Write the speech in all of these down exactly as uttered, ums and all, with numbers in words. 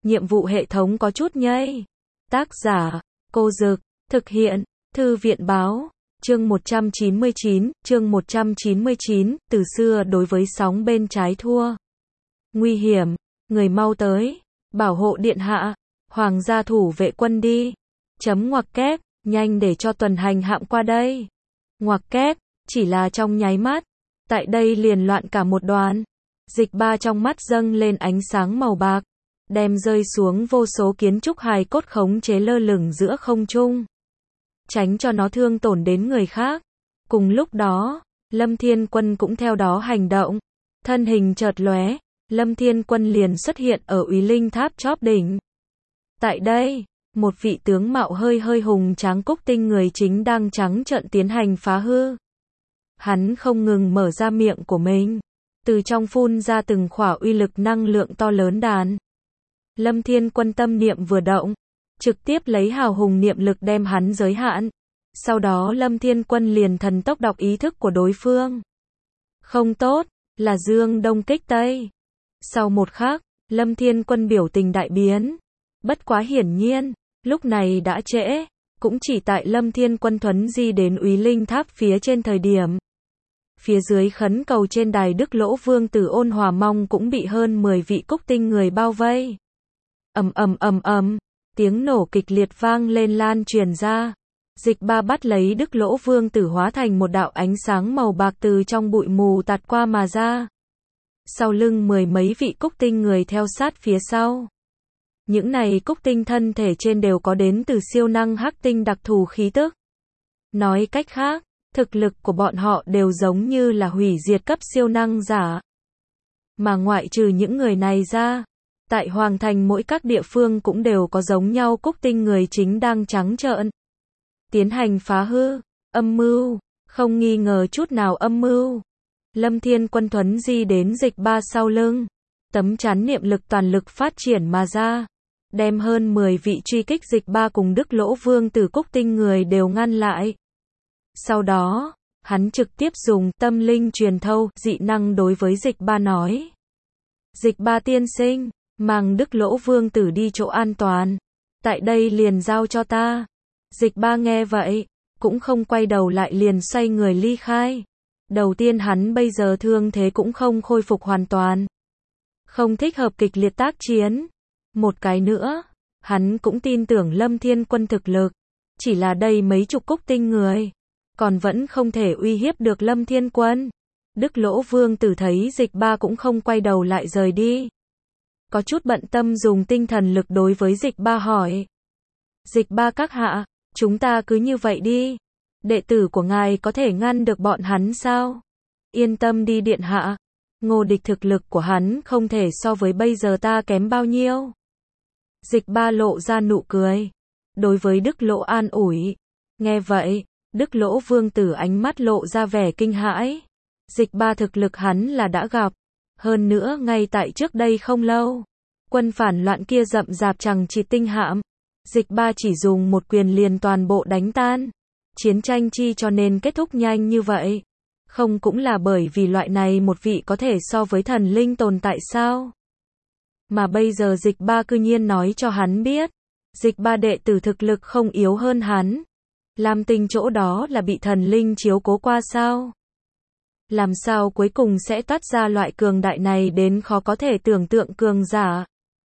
nhiệm vụ hệ thống có chút nhây. Tác giả, Cô Dực, thực hiện, Thư viện báo, chương một trăm chín mươi chín, chương một trăm chín mươi chín, từ xưa đối với sóng bên trái thua. Nguy hiểm, người mau tới, bảo hộ điện hạ, hoàng gia thủ vệ quân đi. Chấm ngoặc kép, nhanh để cho tuần hành hạm qua đây. Ngoặc kép, chỉ là trong nháy mắt, tại đây liền loạn cả một đoàn. Dịch ba trong mắt dâng lên ánh sáng màu bạc, đem rơi xuống vô số kiến trúc hài cốt khống chế lơ lửng giữa không trung, tránh cho nó thương tổn đến người khác. Cùng lúc đó, Lâm Thiên Quân cũng theo đó hành động, thân hình chợt lóe, Lâm Thiên Quân liền xuất hiện ở Úy Linh Tháp chóp đỉnh. Tại đây, một vị tướng mạo hơi hơi hùng tráng Cúc Tinh người chính đang trắng trợn tiến hành phá hư. Hắn không ngừng mở ra miệng của mình, từ trong phun ra từng khỏa uy lực năng lượng to lớn đàn. Lâm Thiên Quân tâm niệm vừa động, trực tiếp lấy hào hùng niệm lực đem hắn giới hạn. Sau đó Lâm Thiên Quân liền thần tốc đọc ý thức của đối phương. Không tốt, là Dương Đông kích Tây. Sau một khắc, Lâm Thiên Quân biểu tình đại biến. Bất quá hiển nhiên, lúc này đã trễ, cũng chỉ tại Lâm Thiên Quân thuấn di đến Úy Linh Tháp phía trên thời điểm. Phía dưới khấn cầu trên đài Đức Lỗ Vương Tử Ôn Hòa Mong cũng bị hơn mười vị Cúc Tinh người bao vây. Ầm ầm ầm ầm, tiếng nổ kịch liệt vang lên lan truyền ra. Dịch ba bắt lấy Đức Lỗ Vương Tử hóa thành một đạo ánh sáng màu bạc từ trong bụi mù tạt qua mà ra. Sau lưng mười mấy vị Cúc Tinh người theo sát phía sau. Những này Cúc Tinh thân thể trên đều có đến từ siêu năng hắc tinh đặc thù khí tức. Nói cách khác, thực lực của bọn họ đều giống như là hủy diệt cấp siêu năng giả. Mà ngoại trừ những người này ra, tại Hoàng Thành mỗi các địa phương cũng đều có giống nhau Cúc Tinh người chính đang trắng trợn tiến hành phá hư, âm mưu, không nghi ngờ chút nào âm mưu. Lâm Thiên Quân thuấn di đến dịch ba sau lưng, tấm chắn niệm lực toàn lực phát triển mà ra, đem hơn mười vị truy kích dịch ba cùng Đức Lỗ Vương Tử Cúc Tinh người đều ngăn lại. Sau đó, hắn trực tiếp dùng tâm linh truyền thâu dị năng đối với dịch ba nói. Dịch ba tiên sinh, mang Đức Lỗ Vương Tử đi chỗ an toàn. Tại đây liền giao cho ta. Dịch ba nghe vậy, cũng không quay đầu lại liền xoay người ly khai. Đầu tiên hắn bây giờ thương thế cũng không khôi phục hoàn toàn, không thích hợp kịch liệt tác chiến. Một cái nữa, hắn cũng tin tưởng Lâm Thiên Quân thực lực. Chỉ là đây mấy chục Cúc Tinh người, còn vẫn không thể uy hiếp được Lâm Thiên Quân. Đức Lỗ Vương Tử thấy dịch ba cũng không quay đầu lại rời đi, có chút bận tâm dùng tinh thần lực đối với dịch ba hỏi. Dịch ba các hạ, chúng ta cứ như vậy đi. Đệ tử của ngài có thể ngăn được bọn hắn sao? Yên tâm đi điện hạ. Ngô Địch thực lực của hắn không thể so với bây giờ ta kém bao nhiêu. Dịch ba lộ ra nụ cười, đối với Đức Lỗ an ủi. Nghe vậy, Đức Lỗ Vương Tử ánh mắt lộ ra vẻ kinh hãi. Dịch ba thực lực hắn là đã gặp. Hơn nữa ngay tại trước đây không lâu, quân phản loạn kia rậm rạp chằng chịt tinh hạm, dịch ba chỉ dùng một quyền liền toàn bộ đánh tan. Chiến tranh chi cho nên kết thúc nhanh như vậy, không cũng là bởi vì loại này một vị có thể so với thần linh tồn tại sao? Mà bây giờ dịch ba cư nhiên nói cho hắn biết, dịch ba đệ tử thực lực không yếu hơn hắn. Lam Tinh chỗ đó là bị thần linh chiếu cố qua sao? Làm sao cuối cùng sẽ toát ra loại cường đại này đến khó có thể tưởng tượng cường giả?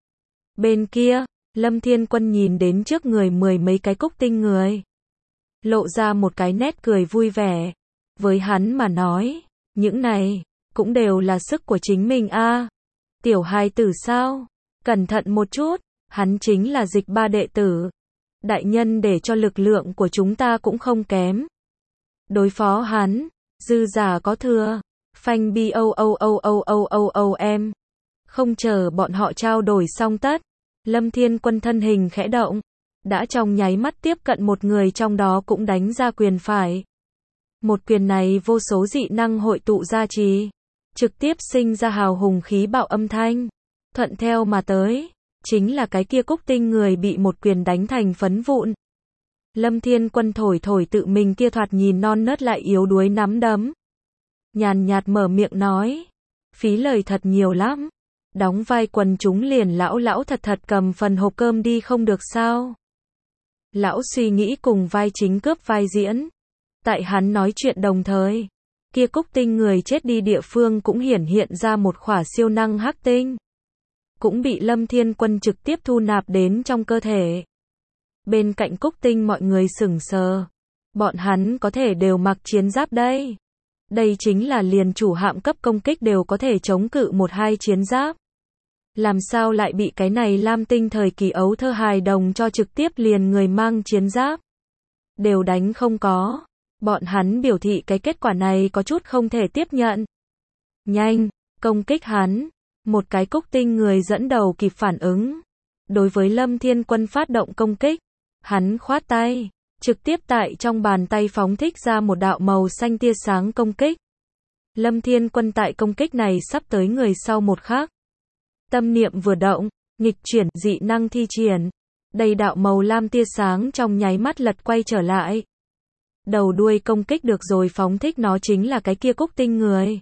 Bên kia, Lâm Thiên Quân nhìn đến trước người mười mấy cái Cúc Tinh người, lộ ra một cái nét cười vui vẻ. Với hắn mà nói, những này cũng đều là sức của chính mình a. À, tiểu hài tử sao? Cẩn thận một chút, hắn chính là dịch ba đệ tử. Đại nhân để cho lực lượng của chúng ta cũng không kém. Đối phó hắn, dư giả có thừa. Phanh bi o o o o o o o em. Không chờ bọn họ trao đổi xong tất, Lâm Thiên Quân thân hình khẽ động, đã trong nháy mắt tiếp cận một người trong đó cũng đánh ra quyền phải. Một quyền này vô số dị năng hội tụ ra trì, trực tiếp sinh ra hào hùng khí bạo âm thanh. Thuận theo mà tới, chính là cái kia Cúc Tinh người bị một quyền đánh thành phấn vụn. Lâm Thiên Quân thổi thổi tự mình kia thoạt nhìn non nớt lại yếu đuối nắm đấm, nhàn nhạt mở miệng nói, phí lời thật nhiều lắm. Đóng vai quần chúng liền lão lão thật thật cầm phần hộp cơm đi không được sao? Lão suy nghĩ cùng vai chính cướp vai diễn. Tại hắn nói chuyện đồng thời, kia Cúc Tinh người chết đi địa phương cũng hiển hiện ra một khỏa siêu năng hắc tinh. Cũng bị Lâm Thiên Quân trực tiếp thu nạp đến trong cơ thể. Bên cạnh Cúc Tinh mọi người sững sờ. Bọn hắn có thể đều mặc chiến giáp đây. Đây chính là liền chủ hạm cấp công kích đều có thể chống cự một hai chiến giáp. Làm sao lại bị cái này Lam Tinh thời kỳ ấu thơ hài đồng cho trực tiếp liền người mang chiến giáp. Đều đánh không có. Bọn hắn biểu thị cái kết quả này có chút không thể tiếp nhận. Nhanh, công kích hắn. Một cái Cúc Tinh người dẫn đầu kịp phản ứng. Đối với Lâm Thiên Quân phát động công kích, hắn khoát tay, trực tiếp tại trong bàn tay phóng thích ra một đạo màu xanh tia sáng công kích. Lâm Thiên Quân tại công kích này sắp tới người sau một khắc. Tâm niệm vừa động, nghịch chuyển dị năng thi triển. Đầy đạo màu lam tia sáng trong nháy mắt lật quay trở lại. Đầu đuôi công kích được rồi phóng thích nó chính là cái kia Cúc Tinh người.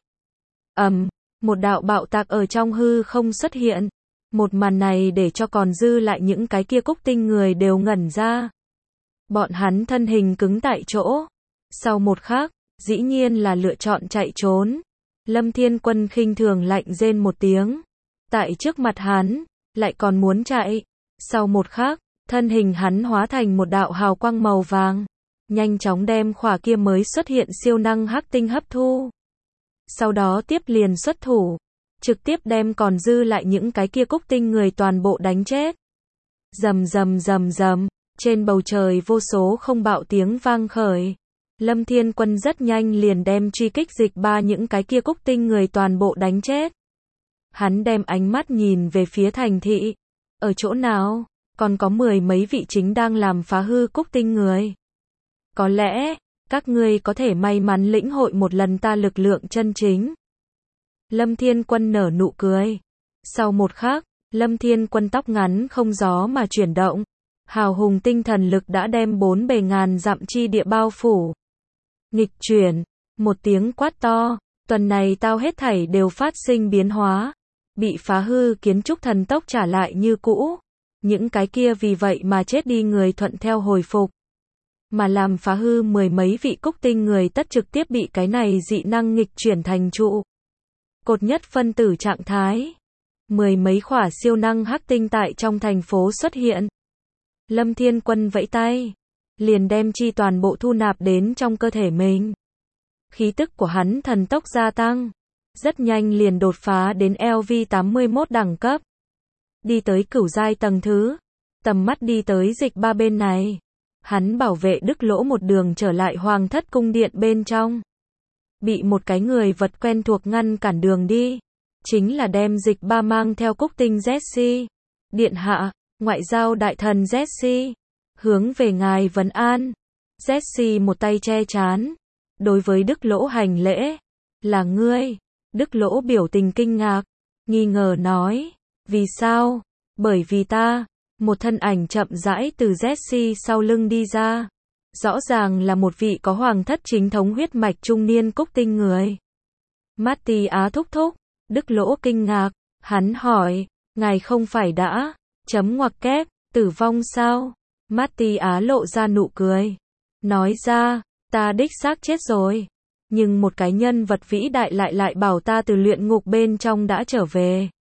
Ầm, um, một đạo bạo tạc ở trong hư không xuất hiện. Một màn này để cho còn dư lại những cái kia Cúc Tinh người đều ngẩn ra. Bọn hắn thân hình cứng tại chỗ. Sau một khắc, dĩ nhiên là lựa chọn chạy trốn. Lâm Thiên Quân khinh thường lạnh rên một tiếng. Tại trước mặt hắn, lại còn muốn chạy. Sau một khắc, thân hình hắn hóa thành một đạo hào quang màu vàng. Nhanh chóng đem khỏa kia mới xuất hiện siêu năng hắc tinh hấp thu. Sau đó tiếp liền xuất thủ. Trực tiếp đem còn dư lại những cái kia Cúc Tinh người toàn bộ đánh chết. Rầm rầm rầm rầm, trên bầu trời vô số không bạo tiếng vang khởi. Lâm Thiên Quân rất nhanh liền đem truy kích dịch ba những cái kia Cúc Tinh người toàn bộ đánh chết. Hắn đem ánh mắt nhìn về phía thành thị. Ở chỗ nào, còn có mười mấy vị chính đang làm phá hư Cúc Tinh người. Có lẽ, các ngươi có thể may mắn lĩnh hội một lần ta lực lượng chân chính. Lâm Thiên Quân nở nụ cười. Sau một khắc, Lâm Thiên Quân tóc ngắn không gió mà chuyển động. Hào hùng tinh thần lực đã đem bốn bề ngàn dặm chi địa bao phủ. Nghịch chuyển, một tiếng quát to, tuần này tao hết thảy đều phát sinh biến hóa. Bị phá hư kiến trúc thần tốc trả lại như cũ. Những cái kia vì vậy mà chết đi người thuận theo hồi phục. Mà làm phá hư mười mấy vị Cúc Tinh người tất trực tiếp bị cái này dị năng nghịch chuyển thành trụ. Cột nhất phân tử trạng thái. Mười mấy khỏa siêu năng hắc tinh tại trong thành phố xuất hiện. Lâm Thiên Quân vẫy tay. Liền đem chi toàn bộ thu nạp đến trong cơ thể mình. Khí tức của hắn thần tốc gia tăng. Rất nhanh liền đột phá đến L V tám mươi mốt đẳng cấp. Đi tới cửu giai tầng thứ. Tầm mắt đi tới dịch ba bên này. Hắn bảo vệ Đức Lỗ một đường trở lại Hoàng Thất cung điện bên trong. Bị một cái người vật quen thuộc ngăn cản đường đi. Chính là đem dịch ba mang theo Cúc Tinh Jessie. Điện hạ, ngoại giao đại thần Jessie. Hướng về ngài vấn an. Jessie một tay che chán. Đối với Đức Lỗ hành lễ. Là ngươi. Đức Lỗ biểu tình kinh ngạc. Nghi ngờ nói. Vì sao? Bởi vì ta. Một thân ảnh chậm rãi từ Jessie sau lưng đi ra. Rõ ràng là một vị có Hoàng Thất chính thống huyết mạch trung niên Cúc Tinh người. Mati Á thúc thúc. Đức Lỗ kinh ngạc. Hắn hỏi. Ngài không phải đã. Chấm ngoặc kép. Tử vong sao? Mati Á lộ ra nụ cười. Nói ra. Ta đích xác chết rồi. Nhưng một cái nhân vật vĩ đại lại lại bảo ta từ luyện ngục bên trong đã trở về.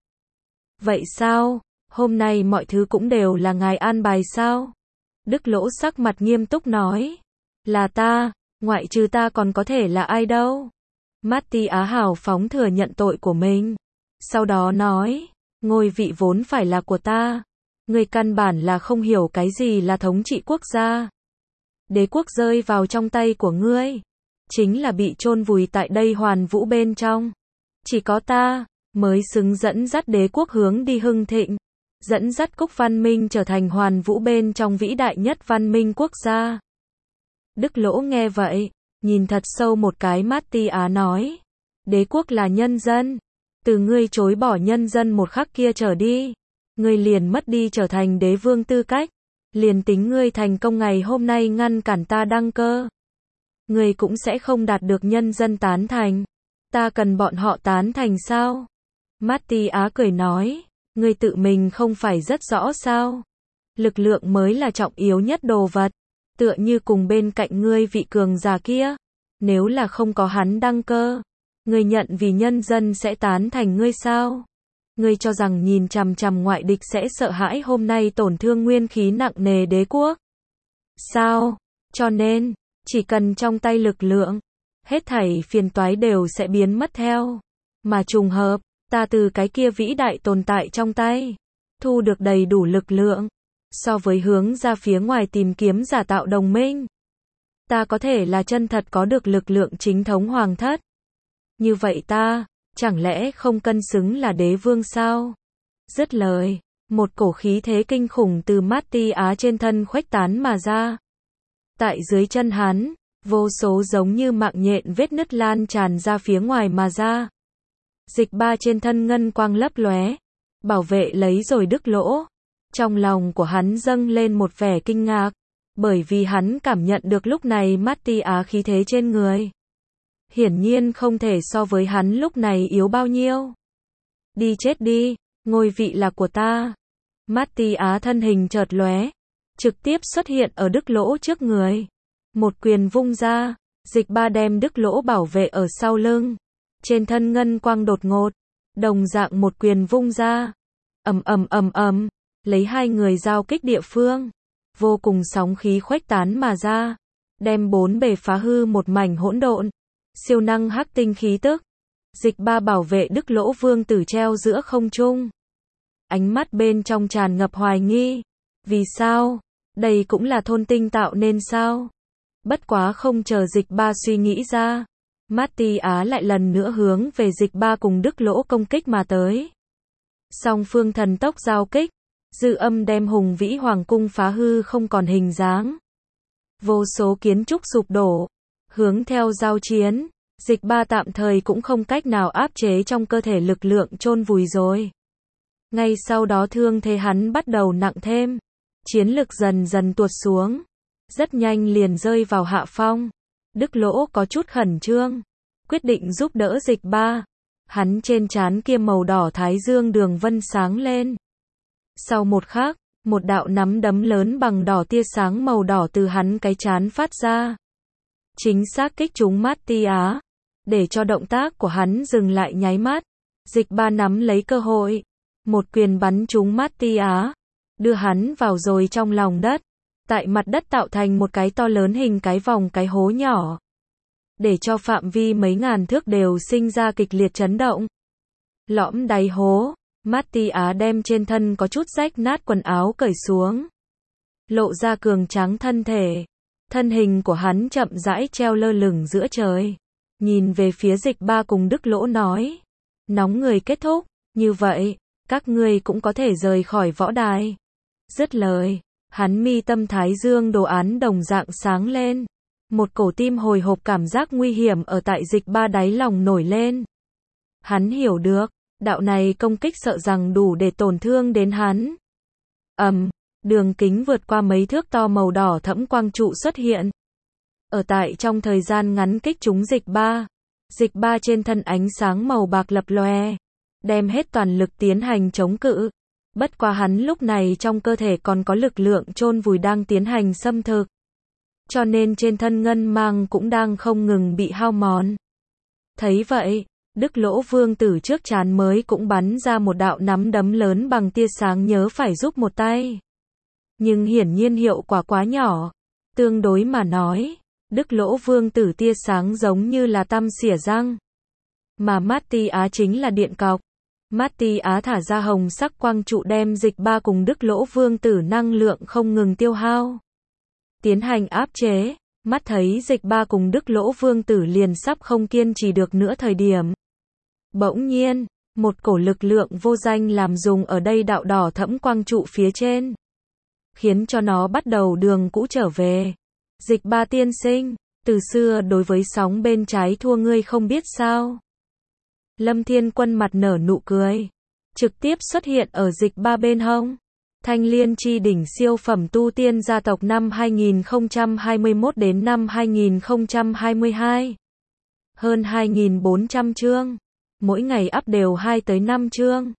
Vậy sao? Hôm nay mọi thứ cũng đều là ngài an bài sao? Đức Lỗ sắc mặt nghiêm túc nói. Là ta, ngoại trừ ta còn có thể là ai đâu? Mati Á hào phóng thừa nhận tội của mình. Sau đó nói, ngôi vị vốn phải là của ta. Ngươi căn bản là không hiểu cái gì là thống trị quốc gia. Đế quốc rơi vào trong tay của ngươi. Chính là bị chôn vùi tại đây hoàn vũ bên trong. Chỉ có ta, mới xứng dẫn dắt đế quốc hướng đi hưng thịnh. Dẫn dắt Cúc văn minh trở thành hoàn vũ bên trong vĩ đại nhất văn minh quốc gia. Đức Lỗ nghe vậy, nhìn thật sâu một cái Mati Á nói. Đế quốc là nhân dân. Từ ngươi chối bỏ nhân dân một khắc kia trở đi. Ngươi liền mất đi trở thành đế vương tư cách. Liền tính ngươi thành công ngày hôm nay ngăn cản ta đăng cơ. Ngươi cũng sẽ không đạt được nhân dân tán thành. Ta cần bọn họ tán thành sao? Matti Á cười nói, ngươi tự mình không phải rất rõ sao? Lực lượng mới là trọng yếu nhất đồ vật, tựa như cùng bên cạnh ngươi vị cường giả kia, nếu là không có hắn đăng cơ, ngươi nhận vì nhân dân sẽ tán thành ngươi sao? Ngươi cho rằng nhìn chằm chằm ngoại địch sẽ sợ hãi hôm nay tổn thương nguyên khí nặng nề đế quốc? Sao? Cho nên, chỉ cần trong tay lực lượng, hết thảy phiền toái đều sẽ biến mất theo. Mà trùng hợp, ta từ cái kia vĩ đại tồn tại trong tay, thu được đầy đủ lực lượng, so với hướng ra phía ngoài tìm kiếm giả tạo đồng minh. Ta có thể là chân thật có được lực lượng chính thống hoàng thất. Như vậy ta, chẳng lẽ không cân xứng là đế vương sao? Dứt lời, một cổ khí thế kinh khủng từ Matti Á trên thân khuếch tán mà ra. Tại dưới chân hắn, vô số giống như mạng nhện vết nứt lan tràn ra phía ngoài mà ra. Dịch ba trên thân ngân quang lấp lóe, bảo vệ lấy rồi đứt lỗ. Trong lòng của hắn dâng lên một vẻ kinh ngạc, bởi vì hắn cảm nhận được lúc này Matti Á khí thế trên người. Hiển nhiên không thể so với hắn lúc này yếu bao nhiêu. Đi chết đi, ngôi vị là của ta. Matti Á thân hình chợt lóe, trực tiếp xuất hiện ở đứt lỗ trước người. Một quyền vung ra, dịch ba đem đứt lỗ bảo vệ ở sau lưng. Trên thân ngân quang đột ngột, đồng dạng một quyền vung ra. Ầm ầm ầm ầm, lấy hai người giao kích địa phương, vô cùng sóng khí khuếch tán mà ra, đem bốn bề phá hư một mảnh hỗn độn. Siêu năng hắc tinh khí tức. Dịch ba bảo vệ đứt lỗ vương tử treo giữa không trung. Ánh mắt bên trong tràn ngập hoài nghi. Vì sao? Đây cũng là thôn tinh tạo nên sao? Bất quá không chờ dịch ba suy nghĩ ra, Matti Á lại lần nữa hướng về dịch ba cùng đứt lỗ công kích mà tới. Song phương thần tốc giao kích, dư âm đem hùng vĩ hoàng cung phá hư không còn hình dáng. Vô số kiến trúc sụp đổ, hướng theo giao chiến, dịch ba tạm thời cũng không cách nào áp chế trong cơ thể lực lượng chôn vùi rồi. Ngay sau đó thương thế hắn bắt đầu nặng thêm, chiến lực dần dần tuột xuống, rất nhanh liền rơi vào hạ phong. Đứt lỗ có chút khẩn trương, quyết định giúp đỡ dịch ba. Hắn trên trán kia màu đỏ thái dương đường vân sáng lên. Sau một khắc, một đạo nắm đấm lớn bằng đỏ tia sáng màu đỏ từ hắn cái trán phát ra. Chính xác kích trúng Matti Á, để cho động tác của hắn dừng lại nháy mắt. Dịch ba nắm lấy cơ hội, một quyền bắn trúng Matti Á, đưa hắn vào rồi trong lòng đất. Tại mặt đất tạo thành một cái to lớn hình cái vòng cái hố nhỏ, để cho phạm vi mấy ngàn thước đều sinh ra kịch liệt chấn động. Lõm đáy hố, Matti Á đem trên thân có chút rách nát quần áo cởi xuống, lộ ra cường tráng thân thể. Thân hình của hắn chậm rãi treo lơ lửng giữa trời, nhìn về phía dịch ba cùng đứt lỗ nói, nóng người kết thúc, như vậy, các ngươi cũng có thể rời khỏi võ đài. Dứt lời, hắn mi tâm thái dương đồ án đồng dạng sáng lên. Một cổ tim hồi hộp cảm giác nguy hiểm ở tại dịch ba đáy lòng nổi lên. Hắn hiểu được, đạo này công kích sợ rằng đủ để tổn thương đến hắn. Ầm, um, đường kính vượt qua mấy thước to màu đỏ thẫm quang trụ xuất hiện. Ở tại trong thời gian ngắn kích trúng dịch ba. Dịch ba trên thân ánh sáng màu bạc lập lòe, đem hết toàn lực tiến hành chống cự. Bất quá hắn lúc này trong cơ thể còn có lực lượng chôn vùi đang tiến hành xâm thực, cho nên trên thân ngân mang cũng đang không ngừng bị hao mòn. Thấy vậy, đứt lỗ vương tử trước trán mới cũng bắn ra một đạo nắm đấm lớn bằng tia sáng nhớ phải giúp một tay. Nhưng hiển nhiên hiệu quả quá nhỏ. Tương đối mà nói, đứt lỗ vương tử tia sáng giống như là tăm xỉa răng. Mà Matti Á chính là điện cọc. Matti Á thả ra hồng sắc quang trụ đem dịch ba cùng đứt lỗ vương tử năng lượng không ngừng tiêu hao. Tiến hành áp chế, mắt thấy dịch ba cùng đứt lỗ vương tử liền sắp không kiên trì được nữa thời điểm. Bỗng nhiên, một cổ lực lượng vô danh làm dùng ở đây đạo đỏ thẫm quang trụ phía trên, khiến cho nó bắt đầu đường cũ trở về. Dịch ba tiên sinh, từ xưa đối với sóng bên trái thua ngươi không biết sao? Lâm Thiên Quân mặt nở nụ cười, trực tiếp xuất hiện ở dịch ba bên hông. Thanh Liên chi đỉnh siêu phẩm tu tiên gia tộc năm hai nghìn không trăm hai mươi mốt đến năm hai nghìn không trăm hai mươi hai. Hơn hai nghìn bốn trăm chương. Mỗi ngày up đều hai tới năm chương.